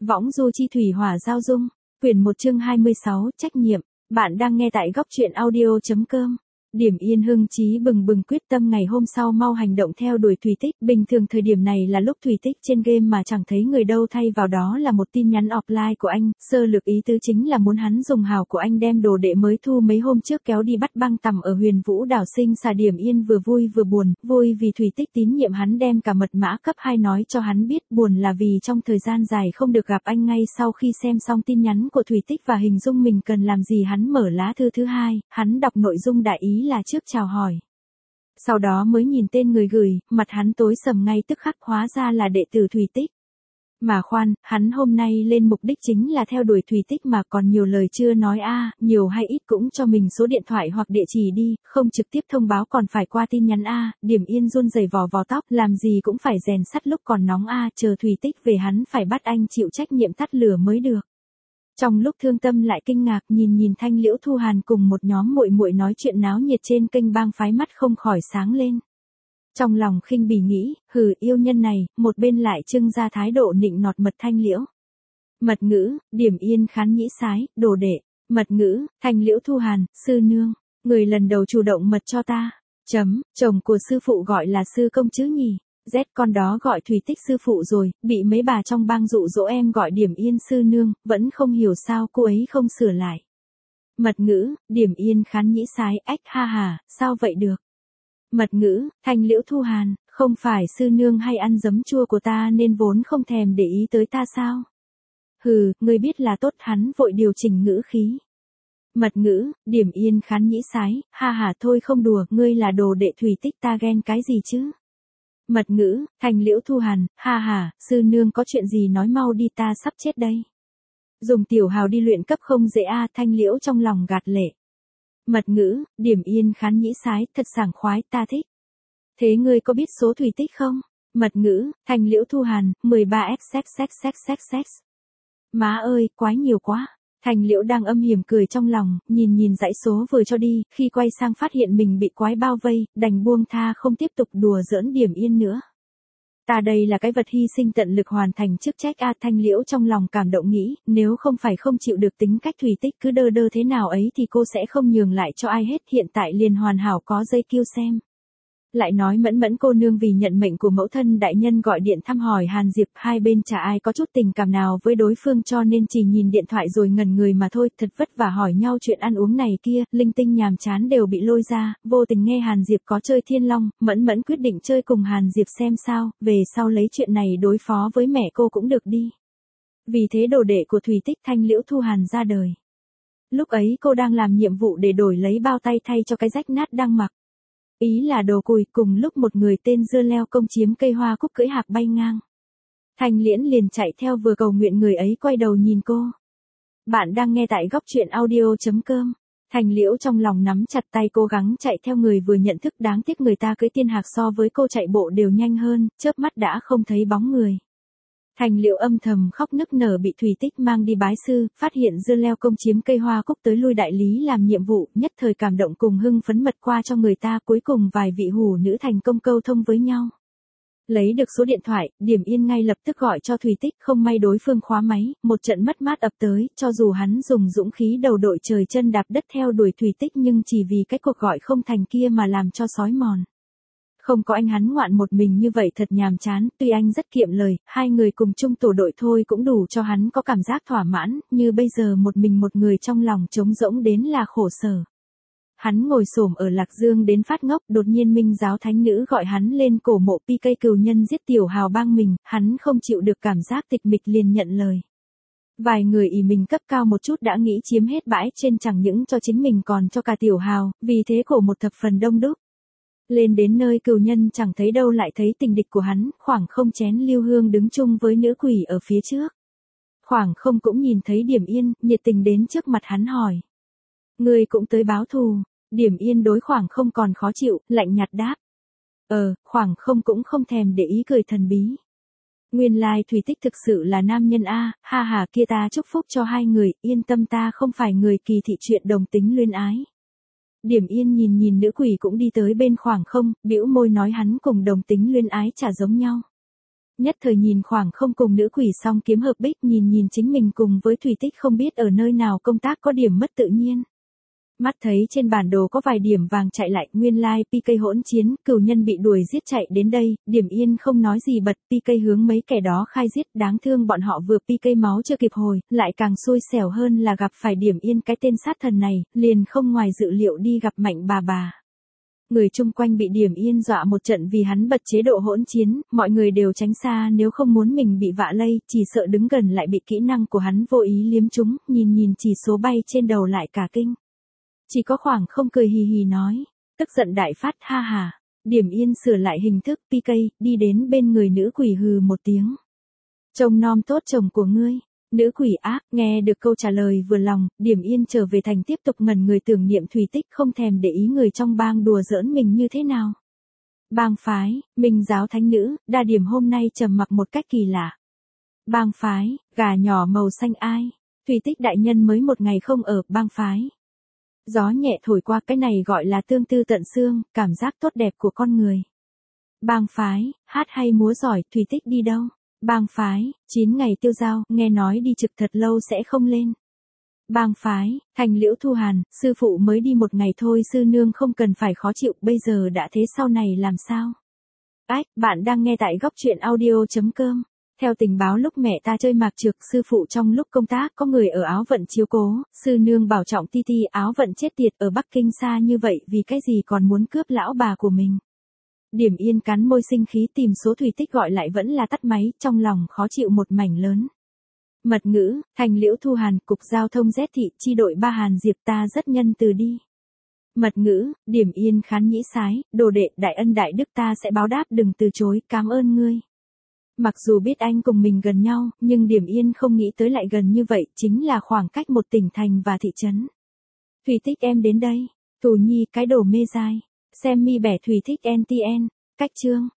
Võng du chi thủy hỏa giao dung. Quyển 1 chương 26, trách nhiệm. Bạn đang nghe tại góc truyện audio.com. Điểm Yên hưng chí bừng bừng quyết tâm ngày hôm sau mau hành động theo đuổi Thủy Tích. Bình thường thời điểm này là lúc Thủy Tích trên game mà chẳng thấy người đâu, thay vào đó là một tin nhắn offline của anh. Sơ lược ý tứ chính là muốn hắn dùng hào của anh đem đồ đệ mới thu mấy hôm trước kéo đi bắt băng tằm ở Huyền Vũ đảo sinh xà. Điểm Yên vừa vui vừa buồn. Vui vì Thủy Tích tín nhiệm hắn đem cả mật mã cấp 2 nói cho hắn biết. Buồn là vì trong thời gian dài không được gặp anh, ngay sau khi xem xong tin nhắn của Thủy Tích và hình dung mình cần làm gì, hắn mở lá thư thứ hai. Hắn đọc nội dung đại ý là trước chào hỏi. Sau đó mới nhìn tên người gửi, mặt hắn tối sầm ngay tức khắc, hóa ra là đệ tử Thủy Tích. Mà khoan, hắn hôm nay lên mục đích chính là theo đuổi Thủy Tích mà còn nhiều lời chưa nói nhiều hay ít cũng cho mình số điện thoại hoặc địa chỉ đi, không trực tiếp thông báo còn phải qua tin nhắn Điểm Yên run rẩy vò vò tóc, làm gì cũng phải rèn sắt lúc còn nóng chờ Thủy Tích về hắn phải bắt anh chịu trách nhiệm tắt lửa mới được. Trong lúc thương tâm lại kinh ngạc nhìn Thanh Liễu Thu Hàn cùng một nhóm muội muội nói chuyện náo nhiệt trên kênh bang phái, mắt không khỏi sáng lên. Trong lòng khinh bỉ nghĩ, yêu nhân này, một bên lại trưng ra thái độ nịnh nọt mật Thanh Liễu. Mật ngữ, Điểm Yên khán nhĩ sái, đồ đệ. Mật ngữ, Thanh Liễu Thu Hàn, sư nương, người lần đầu chủ động mật cho ta. Chồng của sư phụ gọi là sư công chứ nhỉ? Con đó gọi Thủy Tích sư phụ rồi, bị mấy bà trong bang dụ dỗ em gọi Điểm Yên sư nương, vẫn không hiểu sao cô ấy không sửa lại. Mật ngữ, Điểm Yên khán nhĩ sái, ách ha hà, sao vậy được? Mật ngữ, Thanh Liễu Thu Hàn, không phải sư nương hay ăn giấm chua của ta nên vốn không thèm để ý tới ta sao? Ngươi biết là tốt, hắn vội điều chỉnh ngữ khí. Mật ngữ, Điểm Yên khán nhĩ sái, ha hà thôi không đùa, ngươi là đồ đệ Thủy Tích ta ghen cái gì chứ? Mật ngữ, Thanh Liễu Thu Hàn, ha hà, sư nương có chuyện gì nói mau đi, ta sắp chết đây. Dùng tiểu hào đi luyện cấp không dễ Thanh Liễu trong lòng gạt lệ. Mật ngữ, Điểm Yên khán nhĩ sái, thật sảng khoái, ta thích. Thế ngươi có biết số Thủy Tích không? Mật ngữ, Thanh Liễu Thu Hàn, 13x. Má ơi, quái nhiều quá. Thanh Liễu đang âm hiểm cười trong lòng, nhìn dãy số vừa cho đi, khi quay sang phát hiện mình bị quái bao vây, đành buông tha không tiếp tục đùa giỡn Điểm Yên nữa. Ta đây là cái vật hy sinh tận lực hoàn thành chức trách Thanh Liễu trong lòng cảm động nghĩ, nếu không phải không chịu được tính cách Thủy Tích cứ đơ thế nào ấy thì cô sẽ không nhường lại cho ai hết, hiện tại liền hoàn hảo có dây kêu xem. Lại nói Mẫn cô nương vì nhận mệnh của mẫu thân đại nhân gọi điện thăm hỏi Hàn Diệp, hai bên chả ai có chút tình cảm nào với đối phương cho nên chỉ nhìn điện thoại rồi ngẩn người mà thôi, thật vất vả hỏi nhau chuyện ăn uống này kia, linh tinh nhàm chán đều bị lôi ra, vô tình nghe Hàn Diệp có chơi Thiên Long, Mẫn quyết định chơi cùng Hàn Diệp xem sao, về sau lấy chuyện này đối phó với mẹ cô cũng được đi. Vì thế đồ đệ của Thủy Tích Thanh Liễu Thu Hàn ra đời. Lúc ấy cô đang làm nhiệm vụ để đổi lấy bao tay thay cho cái rách nát đang mặc. Ý là đồ cùi, cùng lúc một người tên Dưa Leo Công chiếm cây hoa cúc cưỡi hạc bay ngang. Thanh Liễn liền chạy theo vừa cầu nguyện người ấy quay đầu nhìn cô. Bạn đang nghe tại góc truyện audio.com. Thanh Liễu trong lòng nắm chặt tay cố gắng chạy theo người vừa nhận thức, đáng tiếc người ta cưỡi tiên hạc so với cô chạy bộ đều nhanh hơn, chớp mắt đã không thấy bóng người. Thanh Liễu âm thầm khóc nức nở, bị Thủy Tích mang đi bái sư, phát hiện Dưa Leo Công chiếm cây hoa cúc tới lui đại lý làm nhiệm vụ, nhất thời cảm động cùng hưng phấn mật qua cho người ta, cuối cùng vài vị hủ nữ thành công câu thông với nhau. Lấy được số điện thoại, Điểm Yên ngay lập tức gọi cho Thủy Tích, không may đối phương khóa máy, một trận mất mát ập tới, cho dù hắn dùng dũng khí đầu đội trời chân đạp đất theo đuổi Thủy Tích nhưng chỉ vì cái cuộc gọi không thành kia mà làm cho sói mòn. Không có anh hắn ngoạn một mình như vậy thật nhàm chán, tuy anh rất kiệm lời, hai người cùng chung tổ đội thôi cũng đủ cho hắn có cảm giác thỏa mãn, như bây giờ một mình một người trong lòng trống rỗng đến là khổ sở. Hắn ngồi xổm ở Lạc Dương đến phát ngốc, đột nhiên Minh giáo thánh nữ gọi hắn lên cổ mộ PK cừu nhân giết tiểu hào bang mình, hắn không chịu được cảm giác tịch mịch liền nhận lời. Vài người ỷ mình cấp cao một chút đã nghĩ chiếm hết bãi trên, chẳng những cho chính mình còn cho cả tiểu hào, vì thế cổ một thập phần đông đúc. Lên đến nơi cừu nhân chẳng thấy đâu lại thấy tình địch của hắn, Khoảng Không chén lưu hương đứng chung với nữ quỷ ở phía trước. Khoảng Không cũng nhìn thấy Điểm Yên, nhiệt tình đến trước mặt hắn hỏi. Ngươi cũng tới báo thù? Điểm Yên đối Khoảng Không còn khó chịu, lạnh nhạt đáp. Khoảng Không cũng không thèm để ý cười thần bí. Nguyên lai Thủy Tích thực sự là nam nhân ha hà kia, ta chúc phúc cho hai người, yên tâm ta không phải người kỳ thị chuyện đồng tính luyến ái. Điểm Yên nhìn nữ quỷ cũng đi tới bên Khoảng Không, bĩu môi nói hắn cùng đồng tính luyến ái chả giống nhau. Nhất thời nhìn khoảng không cùng nữ quỷ song kiếm hợp bích, nhìn chính mình cùng với Thủy Tích không biết ở nơi nào công tác có điểm mất tự nhiên. Mắt thấy trên bản đồ có vài điểm vàng chạy lại, nguyên lai PK hỗn chiến, cửu nhân bị đuổi giết chạy đến đây, Điểm Yên không nói gì bật PK hướng mấy kẻ đó khai giết, đáng thương bọn họ vừa PK máu chưa kịp hồi, lại càng xui xẻo hơn là gặp phải Điểm Yên cái tên sát thần này, liền không ngoài dự liệu đi gặp Mạnh bà. Người chung quanh bị Điểm Yên dọa một trận vì hắn bật chế độ hỗn chiến, mọi người đều tránh xa nếu không muốn mình bị vạ lây, chỉ sợ đứng gần lại bị kỹ năng của hắn vô ý liếm trúng, nhìn chỉ số bay trên đầu lại cả kinh. Chỉ có khoảng không cười hì hì nói, tức giận đại phát ha hà. Điểm Yên sửa lại hình thức PK, đi đến bên người nữ quỷ hừ một tiếng. Trông nom tốt chồng của ngươi. Nữ quỷ ác, nghe được câu trả lời vừa lòng, Điểm Yên trở về thành tiếp tục ngẩn người tưởng niệm Thủy Tích, không thèm để ý người trong bang đùa giỡn mình như thế nào. Bang phái, Minh giáo thánh nữ, Đa Điểm hôm nay trầm mặc một cách kỳ lạ. Bang phái, gà nhỏ màu xanh ai? Thủy Tích đại nhân mới một ngày không ở bang phái. Gió nhẹ thổi qua, cái này gọi là tương tư tận xương, cảm giác tốt đẹp của con người. Bang phái, hát hay múa giỏi, Thủy Tích đi đâu? Bang phái, 9 ngày tiêu giao, nghe nói đi trực thật lâu sẽ không lên. Bang phái, Thành Liễu Thu Hàn, sư phụ mới đi một ngày thôi, sư nương không cần phải khó chịu, bây giờ đã thế sau này làm sao? Ách, bạn đang nghe tại góc truyện audio.com. Theo tình báo lúc mẹ ta chơi mạc trược, sư phụ trong lúc công tác có người ở Áo Vận chiếu cố, sư nương bảo trọng ti ti, Áo Vận chết tiệt ở Bắc Kinh xa như vậy vì cái gì còn muốn cướp lão bà của mình. Điểm Yên cắn môi sinh khí tìm số Thủy Tích gọi lại vẫn là tắt máy, trong lòng khó chịu một mảnh lớn. Mật ngữ, Thành Liễu Thu Hàn, Cục Giao thông Z thị, chi đội Ba Hàn Diệp ta rất nhân từ đi. Mật ngữ, Điểm Yên khán nhĩ sái, đồ đệ, đại ân đại đức ta sẽ báo đáp đừng từ chối, cảm ơn ngươi. Mặc dù biết anh cùng mình gần nhau, nhưng Điểm Yên không nghĩ tới lại gần như vậy, chính là khoảng cách một tỉnh thành và thị trấn. Thủy Tích em đến đây. Thù Nhi cái đồ mê dai. Xem mi bẻ Thủy Tích NTN. Cách chương.